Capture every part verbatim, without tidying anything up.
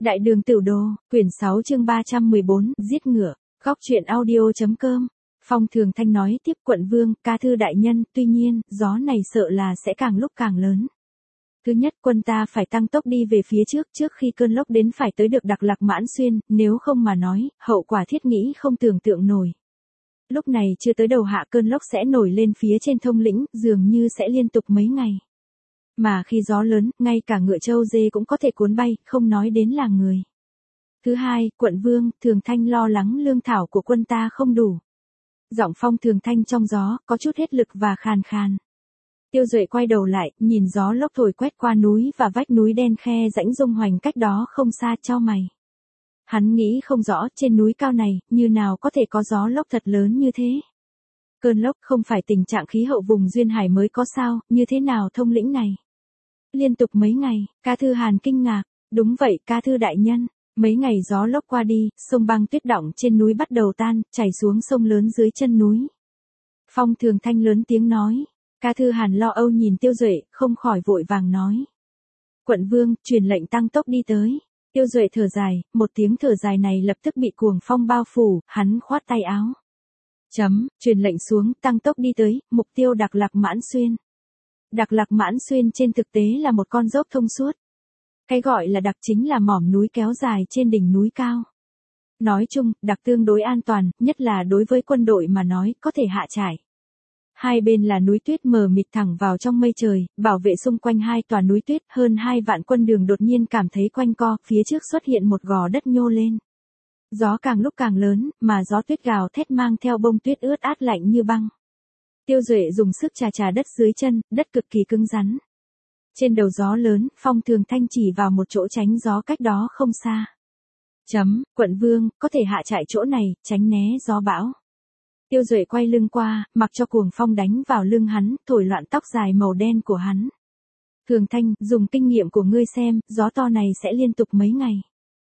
Đại đường tiểu đồ, quyển sáu chương ba trăm mười bốn, giết ngựa, góc truyện audio.com. Phong Thường Thanh nói tiếp quận vương, ca thư đại nhân, tuy nhiên, gió này sợ là sẽ càng lúc càng lớn. Thứ nhất, quân ta phải tăng tốc đi về phía trước trước khi cơn lốc đến phải tới được Đặc Lạc Mãn Xuyên, nếu không mà nói, hậu quả thiết nghĩ không tưởng tượng nổi. Lúc này chưa tới đầu hạ cơn lốc sẽ nổi lên phía trên thông lĩnh, dường như sẽ liên tục mấy ngày. Mà khi gió lớn, ngay cả ngựa trâu dê cũng có thể cuốn bay, không nói đến là người. Thứ hai, quận vương, Thường Thanh lo lắng lương thảo của quân ta không đủ. Giọng Phong Thường Thanh trong gió, có chút hết lực và khàn khàn. Tiêu Duệ quay đầu lại, nhìn gió lốc thổi quét qua núi và vách núi đen khe rãnh Dung Hoành cách đó không xa chau mày. Hắn nghĩ không rõ trên núi cao này, như nào có thể có gió lốc thật lớn như thế. Cơn lốc không phải tình trạng khí hậu vùng duyên hải mới có sao, như thế nào thông lĩnh này? Liên tục mấy ngày, ca thư Hàn kinh ngạc, đúng vậy ca thư đại nhân, mấy ngày gió lốc qua đi, sông băng tuyết đọng trên núi bắt đầu tan, chảy xuống sông lớn dưới chân núi. Phong Thường Thanh lớn tiếng nói, ca thư Hàn lo âu nhìn Tiêu Duệ, không khỏi vội vàng nói. Quận vương, truyền lệnh tăng tốc đi tới. Tiêu Duệ thở dài, một tiếng thở dài này lập tức bị cuồng phong bao phủ, hắn khoát tay áo. Chấm, truyền lệnh xuống, tăng tốc đi tới, mục tiêu Đặc Lạc Mãn Xuyên. Đặc Lạc Mãn Xuyên trên thực tế là một con dốc thông suốt. Cái gọi là đặc chính là mỏm núi kéo dài trên đỉnh núi cao. Nói chung, đặc tương đối an toàn, nhất là đối với quân đội mà nói, có thể hạ trải. Hai bên là núi tuyết mờ mịt thẳng vào trong mây trời, bảo vệ xung quanh hai tòa núi tuyết, hơn hai vạn quân đường đột nhiên cảm thấy quanh co, phía trước xuất hiện một gò đất nhô lên. Gió càng lúc càng lớn, mà gió tuyết gào thét mang theo bông tuyết ướt át lạnh như băng. Tiêu Duệ dùng sức chà chà đất dưới chân, đất cực kỳ cứng rắn. Trên đầu gió lớn, Phong Thường Thanh chỉ vào một chỗ tránh gió cách đó không xa. Chấm, quận vương, có thể hạ trại chỗ này, tránh né gió bão. Tiêu Duệ quay lưng qua, mặc cho cuồng phong đánh vào lưng hắn, thổi loạn tóc dài màu đen của hắn. Thường Thanh, dùng kinh nghiệm của ngươi xem, gió to này sẽ liên tục mấy ngày.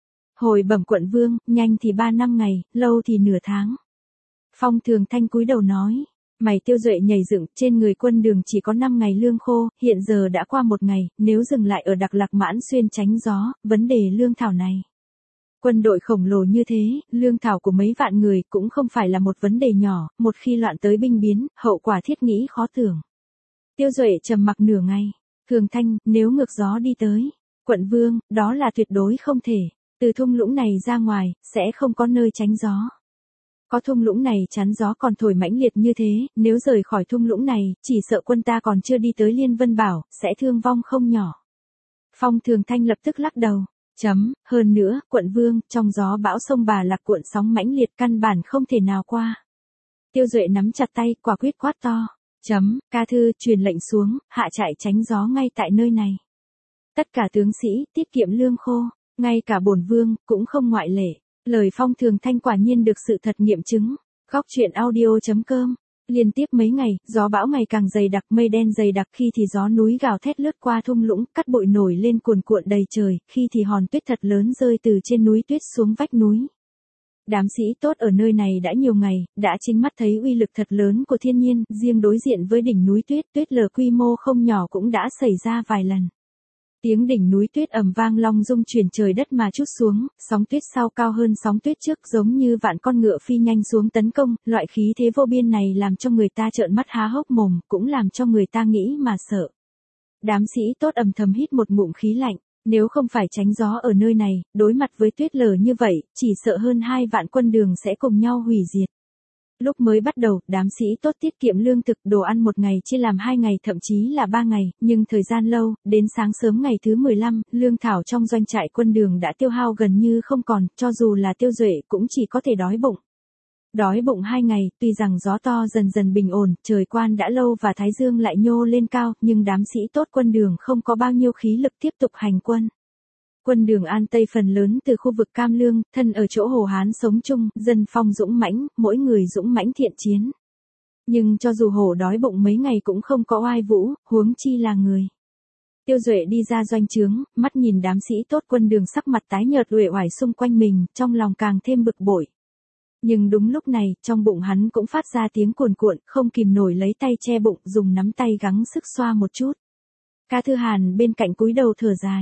Hồi bẩm quận vương, nhanh thì ba năm ngày, lâu thì nửa tháng. Phong Thường Thanh cúi đầu nói. Mày Tiêu Duệ nhảy dựng, trên người quân đường chỉ có năm ngày lương khô, hiện giờ đã qua một ngày, nếu dừng lại ở Đặc Lạc Mãn Xuyên tránh gió, vấn đề lương thảo này. Quân đội khổng lồ như thế, lương thảo của mấy vạn người cũng không phải là một vấn đề nhỏ, một khi loạn tới binh biến, hậu quả thiết nghĩ khó tưởng. Tiêu Duệ trầm mặc nửa ngày, Thường Thanh, nếu ngược gió đi tới, quận vương, đó là tuyệt đối không thể, từ thung lũng này ra ngoài, sẽ không có nơi tránh gió. Có thung lũng này chắn gió còn thổi mãnh liệt như thế, nếu rời khỏi thung lũng này, chỉ sợ quân ta còn chưa đi tới Liên Vân Bảo, sẽ thương vong không nhỏ. Phong Thường Thanh lập tức lắc đầu. Chấm, hơn nữa, quận vương, trong gió bão sông Bà Lạc cuộn sóng mãnh liệt căn bản không thể nào qua. Tiêu Duệ nắm chặt tay, quả quyết quát to. Chấm, ca thư, truyền lệnh xuống, hạ trại tránh gió ngay tại nơi này. Tất cả tướng sĩ, tiết kiệm lương khô, ngay cả bổn vương, cũng không ngoại lệ. Lời Phong Thường Thanh quả nhiên được sự thật nghiệm chứng. Góc truyện audio.com. Liên tiếp mấy ngày, gió bão ngày càng dày đặc, mây đen dày đặc, khi thì gió núi gào thét lướt qua thung lũng, cát bụi nổi lên cuồn cuộn đầy trời, khi thì hòn tuyết thật lớn rơi từ trên núi tuyết xuống vách núi. Đám sĩ tốt ở nơi này đã nhiều ngày, đã chính mắt thấy uy lực thật lớn của thiên nhiên, riêng đối diện với đỉnh núi tuyết, tuyết lở quy mô không nhỏ cũng đã xảy ra vài lần. Tiếng đỉnh núi tuyết ầm vang long rung chuyển trời đất mà trút xuống, sóng tuyết sau cao hơn sóng tuyết trước, giống như vạn con ngựa phi nhanh xuống tấn công, loại khí thế vô biên này làm cho người ta trợn mắt há hốc mồm, cũng làm cho người ta nghĩ mà sợ. Đám sĩ tốt ầm thầm hít một ngụm khí lạnh, nếu không phải tránh gió ở nơi này, đối mặt với tuyết lở như vậy, chỉ sợ hơn hai vạn quân đường sẽ cùng nhau hủy diệt. Lúc mới bắt đầu, đám sĩ tốt tiết kiệm lương thực, đồ ăn một ngày chia làm hai ngày thậm chí là ba ngày, nhưng thời gian lâu, đến sáng sớm ngày thứ mười lăm, lương thảo trong doanh trại quân đường đã tiêu hao gần như không còn, cho dù là Tiêu Duệ cũng chỉ có thể đói bụng. Đói bụng hai ngày, tuy rằng gió to dần dần bình ổn, trời quan đã lâu và thái dương lại nhô lên cao, nhưng đám sĩ tốt quân đường không có bao nhiêu khí lực tiếp tục hành quân. Quân đường An Tây phần lớn từ khu vực Cam Lương, thân ở chỗ Hồ Hán sống chung, dân phong dũng mãnh, mỗi người dũng mãnh thiện chiến. Nhưng cho dù hổ đói bụng mấy ngày cũng không có oai vũ, huống chi là người. Tiêu Duệ đi ra doanh trướng, mắt nhìn đám sĩ tốt quân đường sắc mặt tái nhợt uể oải xung quanh mình, trong lòng càng thêm bực bội. Nhưng đúng lúc này, trong bụng hắn cũng phát ra tiếng cuồn cuộn, không kìm nổi lấy tay che bụng, dùng nắm tay gắng sức xoa một chút. Ca Thư Hàn bên cạnh cúi đầu thở dài.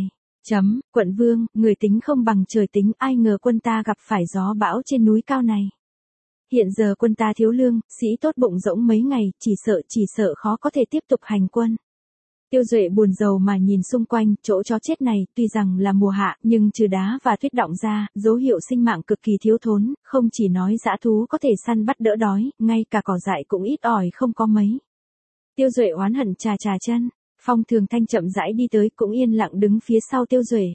Chấm, quận vương, người tính không bằng trời tính, ai ngờ quân ta gặp phải gió bão trên núi cao này. Hiện giờ quân ta thiếu lương, sĩ tốt bụng rỗng mấy ngày, chỉ sợ chỉ sợ khó có thể tiếp tục hành quân. Tiêu Duệ buồn rầu mà nhìn xung quanh, chỗ chó chết này, tuy rằng là mùa hạ, nhưng trừ đá và tuyết đọng ra, dấu hiệu sinh mạng cực kỳ thiếu thốn, không chỉ nói dã thú có thể săn bắt đỡ đói, ngay cả cỏ dại cũng ít ỏi không có mấy. Tiêu Duệ oán hận trà trà chân, Phong Thường Thanh chậm rãi đi tới cũng yên lặng đứng phía sau Tiêu Duệ.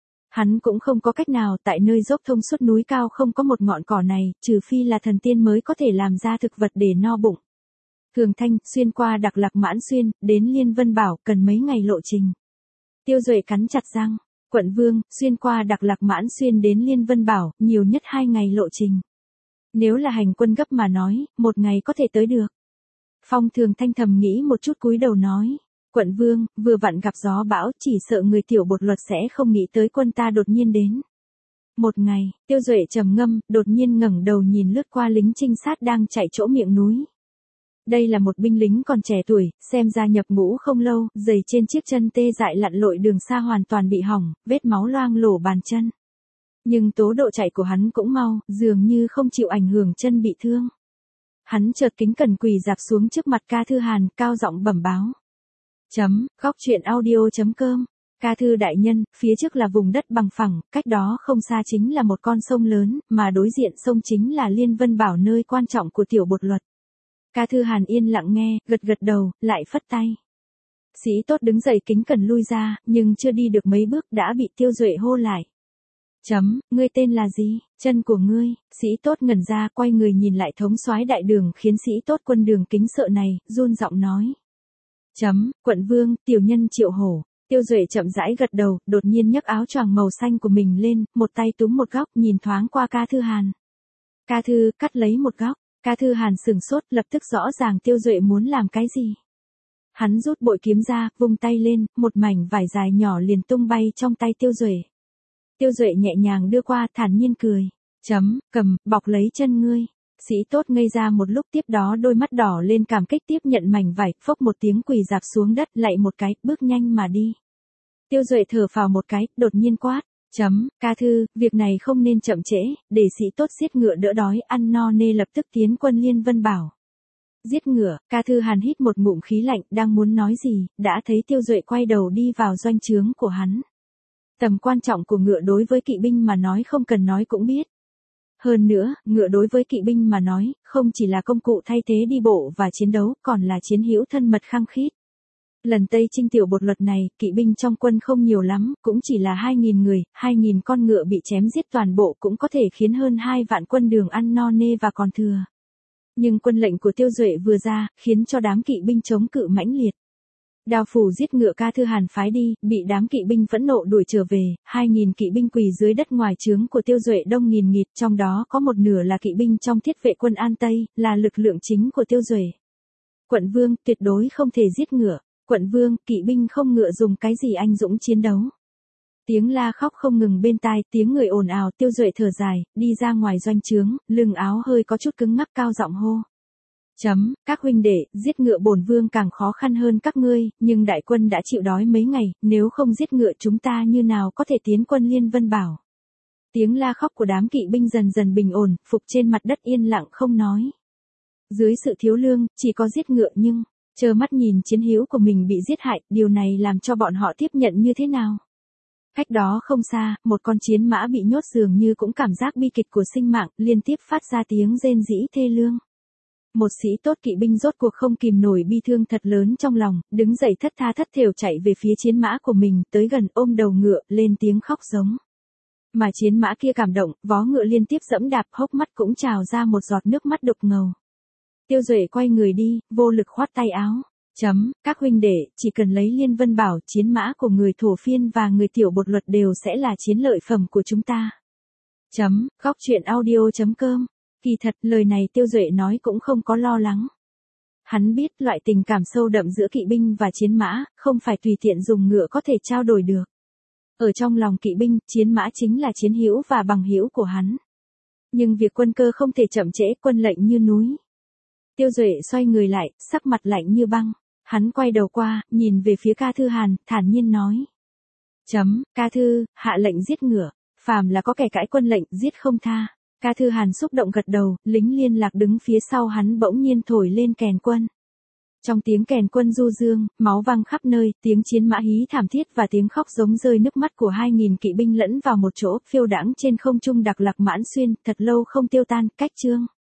Hắn cũng không có cách nào, tại nơi dốc thông suốt núi cao không có một ngọn cỏ này, trừ phi là thần tiên mới có thể làm ra thực vật để no bụng. Thường Thanh, xuyên qua Đặc Lạc Mãn Xuyên, đến Liên Vân Bảo, cần mấy ngày lộ trình. Tiêu Duệ cắn chặt răng, quận vương, xuyên qua Đặc Lạc Mãn Xuyên đến Liên Vân Bảo, nhiều nhất hai ngày lộ trình. Nếu là hành quân gấp mà nói, một ngày có thể tới được. Phong Thường Thanh thầm nghĩ một chút cúi đầu nói, quận vương, vừa vặn gặp gió bão, chỉ sợ người tiểu bột luật sẽ không nghĩ tới quân ta đột nhiên đến. Một ngày, Tiêu Duệ trầm ngâm, đột nhiên ngẩng đầu nhìn lướt qua lính trinh sát đang chạy chỗ miệng núi. Đây là một binh lính còn trẻ tuổi, xem ra nhập ngũ không lâu, giày trên chiếc chân tê dại lặn lội đường xa hoàn toàn bị hỏng, vết máu loang lổ bàn chân. Nhưng tố độ chạy của hắn cũng mau, dường như không chịu ảnh hưởng chân bị thương. Hắn chợt kính cẩn quỳ dạp xuống trước mặt Ca Thư Hàn, cao giọng bẩm báo. Chấm, góc truyện audio chấm com. Ca Thư đại nhân, phía trước là vùng đất bằng phẳng, cách đó không xa chính là một con sông lớn, mà đối diện sông chính là Liên Vân Bảo nơi quan trọng của tiểu bột luật. Ca Thư Hàn yên lặng nghe, gật gật đầu, lại phất tay. Sĩ tốt đứng dậy kính cẩn lui ra, nhưng chưa đi được mấy bước đã bị Tiêu Duệ hô lại. Chấm, ngươi tên là gì? Chân của ngươi? Sĩ tốt ngẩn ra, quay người nhìn lại thống soái đại đường khiến sĩ tốt quân đường kính sợ này, run giọng nói. Chấm, quận vương, tiểu nhân Triệu Hổ. Tiêu Duệ chậm rãi gật đầu, đột nhiên nhấc áo choàng màu xanh của mình lên, một tay túm một góc, nhìn thoáng qua Ca Thư Hàn. Ca Thư, cắt lấy một góc. Ca Thư Hàn sừng sốt, lập tức rõ ràng Tiêu Duệ muốn làm cái gì. Hắn rút bội kiếm ra, vung tay lên, một mảnh vải dài nhỏ liền tung bay trong tay Tiêu Duệ. Tiêu Duệ nhẹ nhàng đưa qua, thản nhiên cười. Chấm, cầm, bọc lấy chân ngươi. Sĩ tốt ngây ra một lúc, tiếp đó đôi mắt đỏ lên cảm kích tiếp nhận mảnh vải, phốc một tiếng quỳ dạp xuống đất, lạy một cái, bước nhanh mà đi. Tiêu Duệ thở phào một cái, đột nhiên quát. Chấm, Ca Thư, việc này không nên chậm trễ, để sĩ tốt giết ngựa đỡ đói, ăn no nê lập tức tiến quân Liên Vân Bảo. Giết ngựa, Ca Thư Hàn hít một ngụm khí lạnh, đang muốn nói gì, đã thấy Tiêu Duệ quay đầu đi vào doanh trướng của hắn. Tầm quan trọng của ngựa đối với kỵ binh mà nói không cần nói cũng biết. Hơn nữa, ngựa đối với kỵ binh mà nói, không chỉ là công cụ thay thế đi bộ và chiến đấu, còn là chiến hữu thân mật khăng khít. Lần Tây Trinh tiểu bột luật này, kỵ binh trong quân không nhiều lắm, cũng chỉ là hai nghìn người, hai nghìn con ngựa bị chém giết toàn bộ cũng có thể khiến hơn hai vạn quân đường ăn no nê và còn thừa. Nhưng quân lệnh của Tiêu Duệ vừa ra, khiến cho đám kỵ binh chống cự mãnh liệt. Đao phủ giết ngựa Ca Thư Hàn phái đi, bị đám kỵ binh phẫn nộ đuổi trở về, hai nghìn kỵ binh quỳ dưới đất ngoài trướng của Tiêu Duệ đông nghìn nghịt, trong đó có một nửa là kỵ binh trong thiết vệ quân An Tây, là lực lượng chính của Tiêu Duệ. Quận vương, tuyệt đối không thể giết ngựa. Quận vương, kỵ binh không ngựa dùng cái gì anh dũng chiến đấu. Tiếng la khóc không ngừng bên tai, tiếng người ồn ào. Tiêu Duệ thở dài, đi ra ngoài doanh trướng, lưng áo hơi có chút cứng ngắc, cao giọng hô. Chấm, các huynh đệ, giết ngựa bổn vương càng khó khăn hơn các ngươi, nhưng đại quân đã chịu đói mấy ngày, nếu không giết ngựa chúng ta như nào có thể tiến quân Liên Vân Bảo. Tiếng la khóc của đám kỵ binh dần dần bình ổn, phục trên mặt đất yên lặng không nói. Dưới sự thiếu lương, chỉ có giết ngựa nhưng, trơ mắt nhìn chiến hữu của mình bị giết hại, điều này làm cho bọn họ tiếp nhận như thế nào? Cách đó không xa, một con chiến mã bị nhốt dường như cũng cảm giác bi kịch của sinh mạng, liên tiếp phát ra tiếng rên rỉ thê lương. Một sĩ tốt kỵ binh rốt cuộc không kìm nổi bi thương thật lớn trong lòng, đứng dậy thất tha thất thểu chạy về phía chiến mã của mình, tới gần ôm đầu ngựa, lên tiếng khóc giống. Mà chiến mã kia cảm động, vó ngựa liên tiếp dẫm đạp, hốc mắt cũng trào ra một giọt nước mắt đục ngầu. Tiêu Duệ quay người đi, vô lực khoát tay áo. Chấm, các huynh đệ, chỉ cần lấy Liên Vân Bảo, chiến mã của người thổ phiên và người tiểu bột luật đều sẽ là chiến lợi phẩm của chúng ta. Chấm, góc truyện audio chấm com. Kỳ thật, lời này Tiêu Duệ nói cũng không có lo lắng. Hắn biết loại tình cảm sâu đậm giữa kỵ binh và chiến mã, không phải tùy tiện dùng ngựa có thể trao đổi được. Ở trong lòng kỵ binh, chiến mã chính là chiến hữu và bằng hữu của hắn. Nhưng việc quân cơ không thể chậm trễ, quân lệnh như núi. Tiêu Duệ xoay người lại, sắc mặt lạnh như băng. Hắn quay đầu qua, nhìn về phía Ca Thư Hàn, thản nhiên nói. Chấm, ca thư, hạ lệnh giết ngựa. Phàm là có kẻ cãi quân lệnh, giết không tha. Ca Thư Hàn xúc động gật đầu, lính liên lạc đứng phía sau hắn bỗng nhiên thổi lên kèn quân. Trong tiếng kèn quân du dương, máu văng khắp nơi, tiếng chiến mã hí thảm thiết và tiếng khóc giống rơi nước mắt của hai nghìn kỵ binh lẫn vào một chỗ, phiêu đãng trên không trung đặc lạc mãn xuyên, thật lâu không tiêu tan, cách chương.